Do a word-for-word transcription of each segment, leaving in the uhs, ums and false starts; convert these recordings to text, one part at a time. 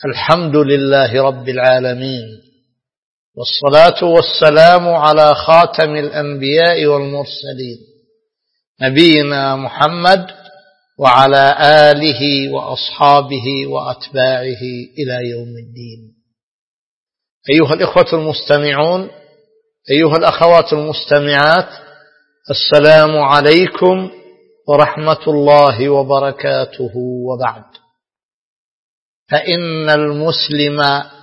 الحمد لله رب العالمين، والصلاة والسلام على خاتم الأنبياء والمرسلين نبينا محمد وعلى آله وأصحابه وأتباعه إلى يوم الدين. أيها الإخوة المستمعون، أيها الأخوات المستمعات، السلام عليكم ورحمة الله وبركاته. وبعد، فإن المسلم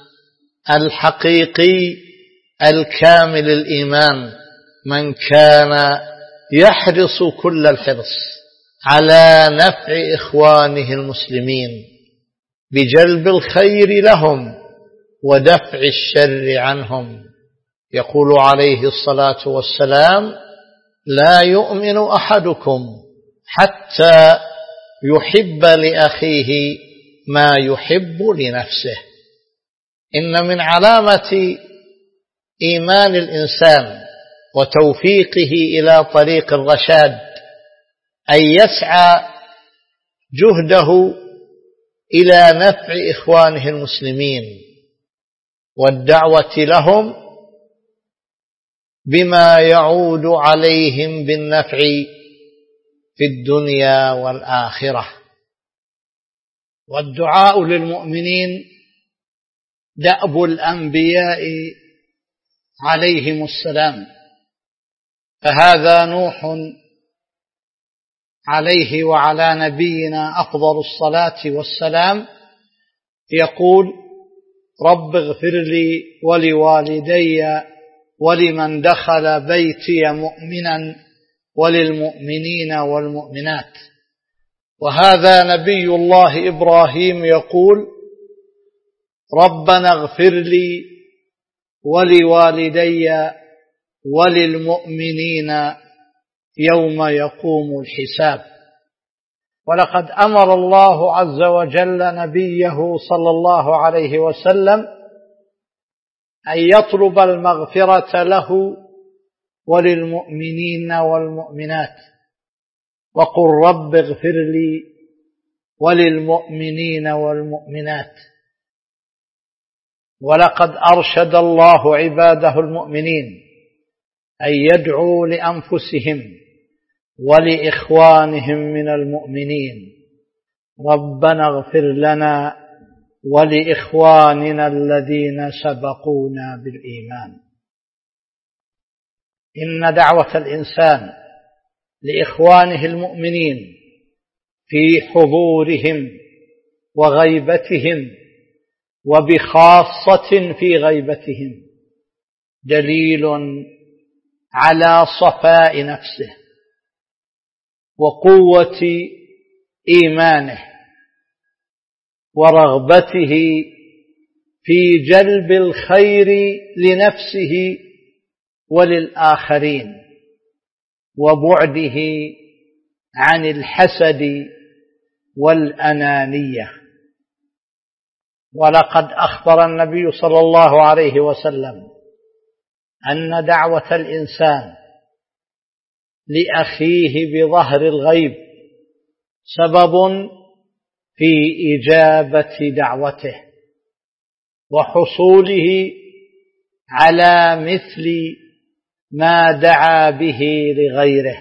الحقيقي الكامل الإيمان من كان يحرص كل الحرص على نفع إخوانه المسلمين بجلب الخير لهم ودفع الشر عنهم. يقول عليه الصلاة والسلام: لا يؤمن أحدكم حتى يحب لأخيه ما يحب لنفسه. إن من علامة إيمان الإنسان وتوفيقه إلى طريق الرشاد أن يسعى جهده إلى نفع إخوانه المسلمين والدعوة لهم بما يعود عليهم بالنفع في الدنيا والآخرة. والدعاء للمؤمنين دأب الأنبياء عليهم السلام، فهذا نوح عليه وعلى نبينا أفضل الصلاة والسلام يقول: رب اغفر لي ولوالدي ولمن دخل بيتي مؤمنا وللمؤمنين والمؤمنات. وهذا نبي الله إبراهيم يقول: ربنا اغفر لي ولوالدي وللمؤمنين يوم يقوم الحساب. ولقد أمر الله عز وجل نبيه صلى الله عليه وسلم أن يطلب المغفرة له وللمؤمنين والمؤمنات، وقل رب اغفر لي وللمؤمنين والمؤمنات. ولقد أرشد الله عباده المؤمنين أن يدعوا لأنفسهم ولإخوانهم من المؤمنين: ربنا اغفر لنا ولإخواننا الذين سبقونا بالإيمان. إن دعوة الإنسان لإخوانه المؤمنين في حضورهم وغيبتهم وبخاصة في غيبتهم دليل على صفاء نفسه وقوة إيمانه ورغبته في جلب الخير لنفسه وللآخرين وبعده عن الحسد والأنانية. ولقد أخبر النبي صلى الله عليه وسلم أن دعوة الإنسان لأخيه بظهر الغيب سبب في إجابة دعوته وحصوله على مثل ما دعا به لغيره.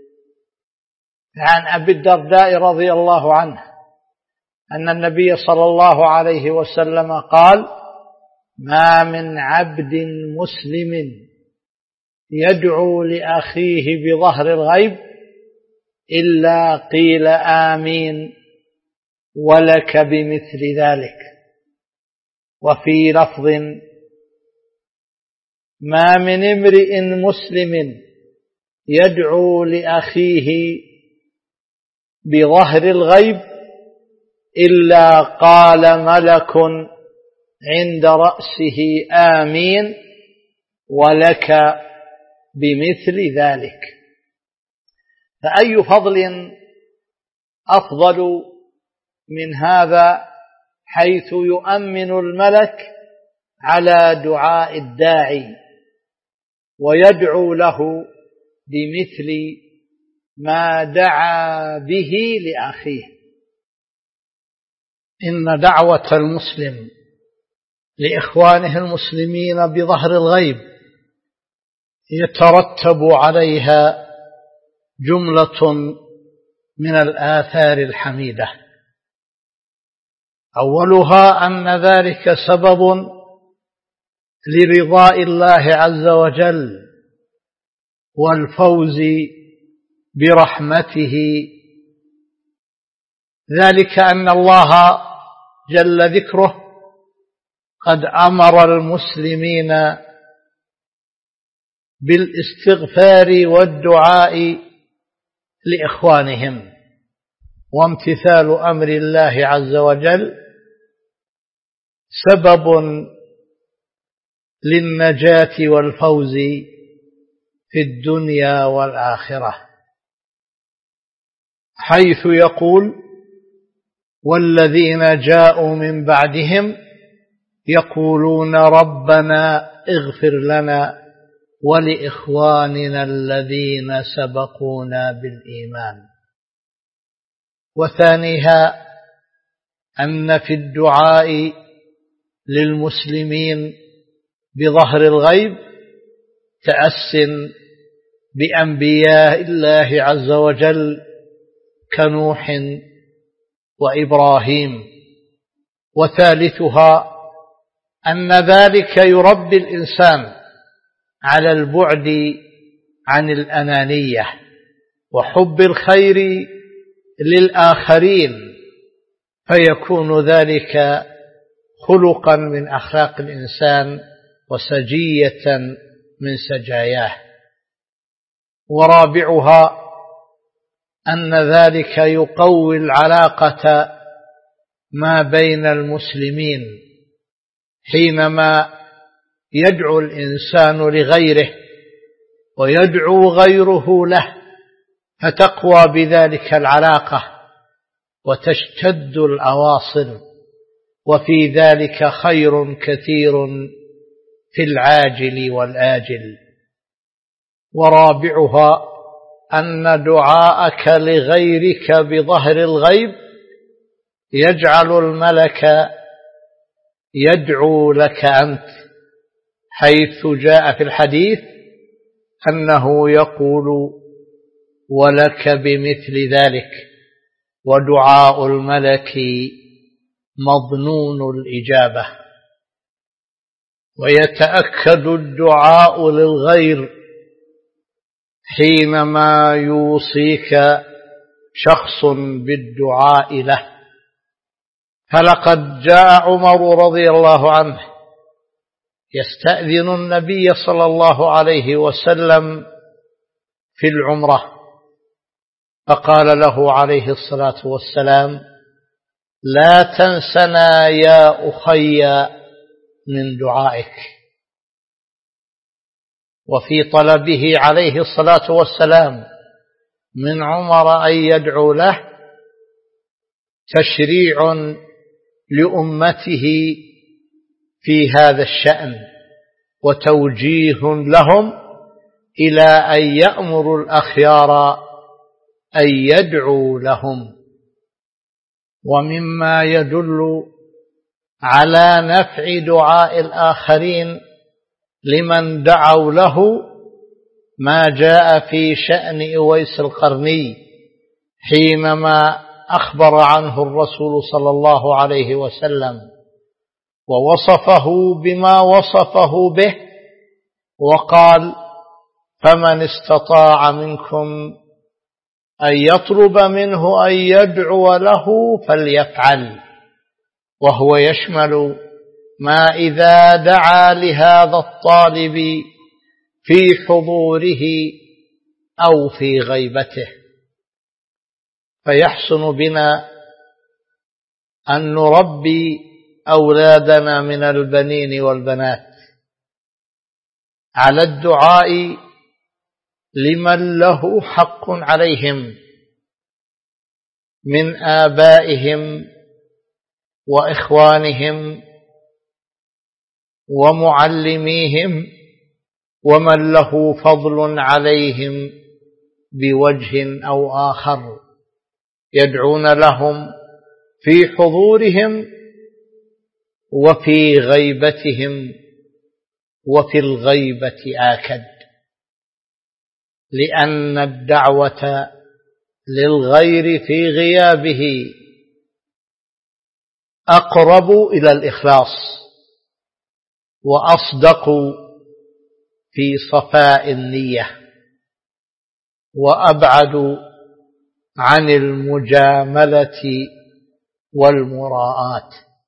عن أبي الدرداء رضي الله عنه أن النبي صلى الله عليه وسلم قال: ما من عبد مسلم يدعو لأخيه بظهر الغيب إلا قيل آمين ولك بمثل ذلك. وفي لفظ: ما من امرئ مسلم يدعو لأخيه بظهر الغيب إلا قال ملك عند رأسه آمين ولك بمثل ذلك. فأي فضل أفضل من هذا، حيث يؤمن الملك على دعاء الداعي ويدعو له بمثل ما دعا به لأخيه. إن دعوة المسلم لإخوانه المسلمين بظهر الغيب يترتب عليها جملة من الآثار الحميدة. أولها أن ذلك سبب لرضاء الله عز وجل والفوز برحمته، ذلك أن الله جل ذكره قد أمر المسلمين بالاستغفار والدعاء لإخوانهم، وامتثال أمر الله عز وجل سبب للنجاة والفوز في الدنيا والآخرة، حيث يقول: والذين جاءوا من بعدهم يقولون ربنا اغفر لنا ولإخواننا الذين سبقونا بالإيمان. وثانيها أن في الدعاء للمسلمين بظهر الغيب تأس بأنبياء الله عز وجل كنوح وإبراهيم. وثالثها أن ذلك يربي الإنسان على البعد عن الأنانية وحب الخير للآخرين، فيكون ذلك خلقا من أخلاق الإنسان وسجية من سجاياه. ورابعها أن ذلك يقوي العلاقة ما بين المسلمين حينما يدعو الإنسان لغيره ويدعو غيره له، فتقوى بذلك العلاقة وتشتد الأواصر، وفي ذلك خير كثير في العاجل والآجل. ورابعها أن دعاءك لغيرك بظهر الغيب يجعل الملك يدعو لك أنت، حيث جاء في الحديث أنه يقول: ولك بمثل ذلك، ودعاء الملك مظنون الإجابة. ويتأكد الدعاء للغير حينما يوصيك شخص بالدعاء له. فلقد جاء عمر رضي الله عنه يستأذن النبي صلى الله عليه وسلم في العمرة، فقال له عليه الصلاة والسلام: لا تنسنا يا أخي من دعائك. وفي طلبه عليه الصلاة والسلام من عمر أن يدعو له تشريع لأمته في هذا الشأن، وتوجيه لهم إلى أن يأمروا الأخيار أن يدعوا لهم. ومما يدل على نفع دعاء الآخرين لمن دعوا له ما جاء في شأن أويس القرني حينما أخبر عنه الرسول صلى الله عليه وسلم ووصفه بما وصفه به، وقال: فمن استطاع منكم أن يطلب منه أن يدعو له فليفعل، وهو يشمل ما إذا دعا لهذا الطالب في حضوره أو في غيبته. فيحسن بنا أن نربي أولادنا من البنين والبنات على الدعاء لمن له حق عليهم من آبائهم وإخوانهم ومعلميهم ومن له فضل عليهم بوجه أو آخر، يدعون لهم في حضورهم وفي غيبتهم، وفي الغيبة آكد، لأن الدعوة للغير في غيابه أقرب إلى الإخلاص وأصدق في صفاء النية وأبعد عن المجاملة والمراءات.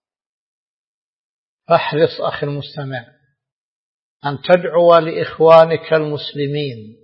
فاحرص أخي المستمع أن تدعو لإخوانك المسلمين،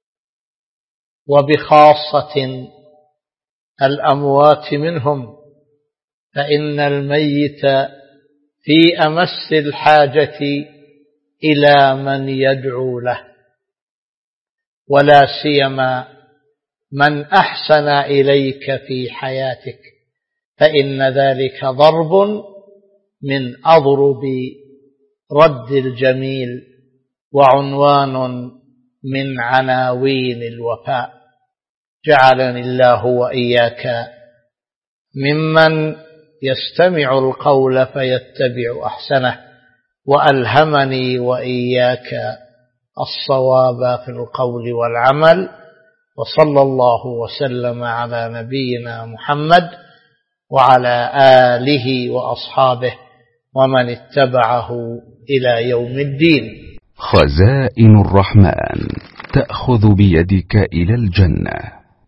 وبخاصة الأموات منهم، فإن الميت في أمس الحاجة إلى من يدعو له، ولا سيما من أحسن إليك في حياتك، فإن ذلك ضرب من أضرب رد الجميل وعنوان من عناوين الوفاء. جعلني الله وإياك ممن يستمع القول فيتبع أحسنه، وألهمني وإياك الصواب في القول والعمل. وصلى الله وسلم على نبينا محمد وعلى آله وأصحابه ومن اتبعه إلى يوم الدين. خزائن الرحمن تأخذ بيدك إلى الجنة.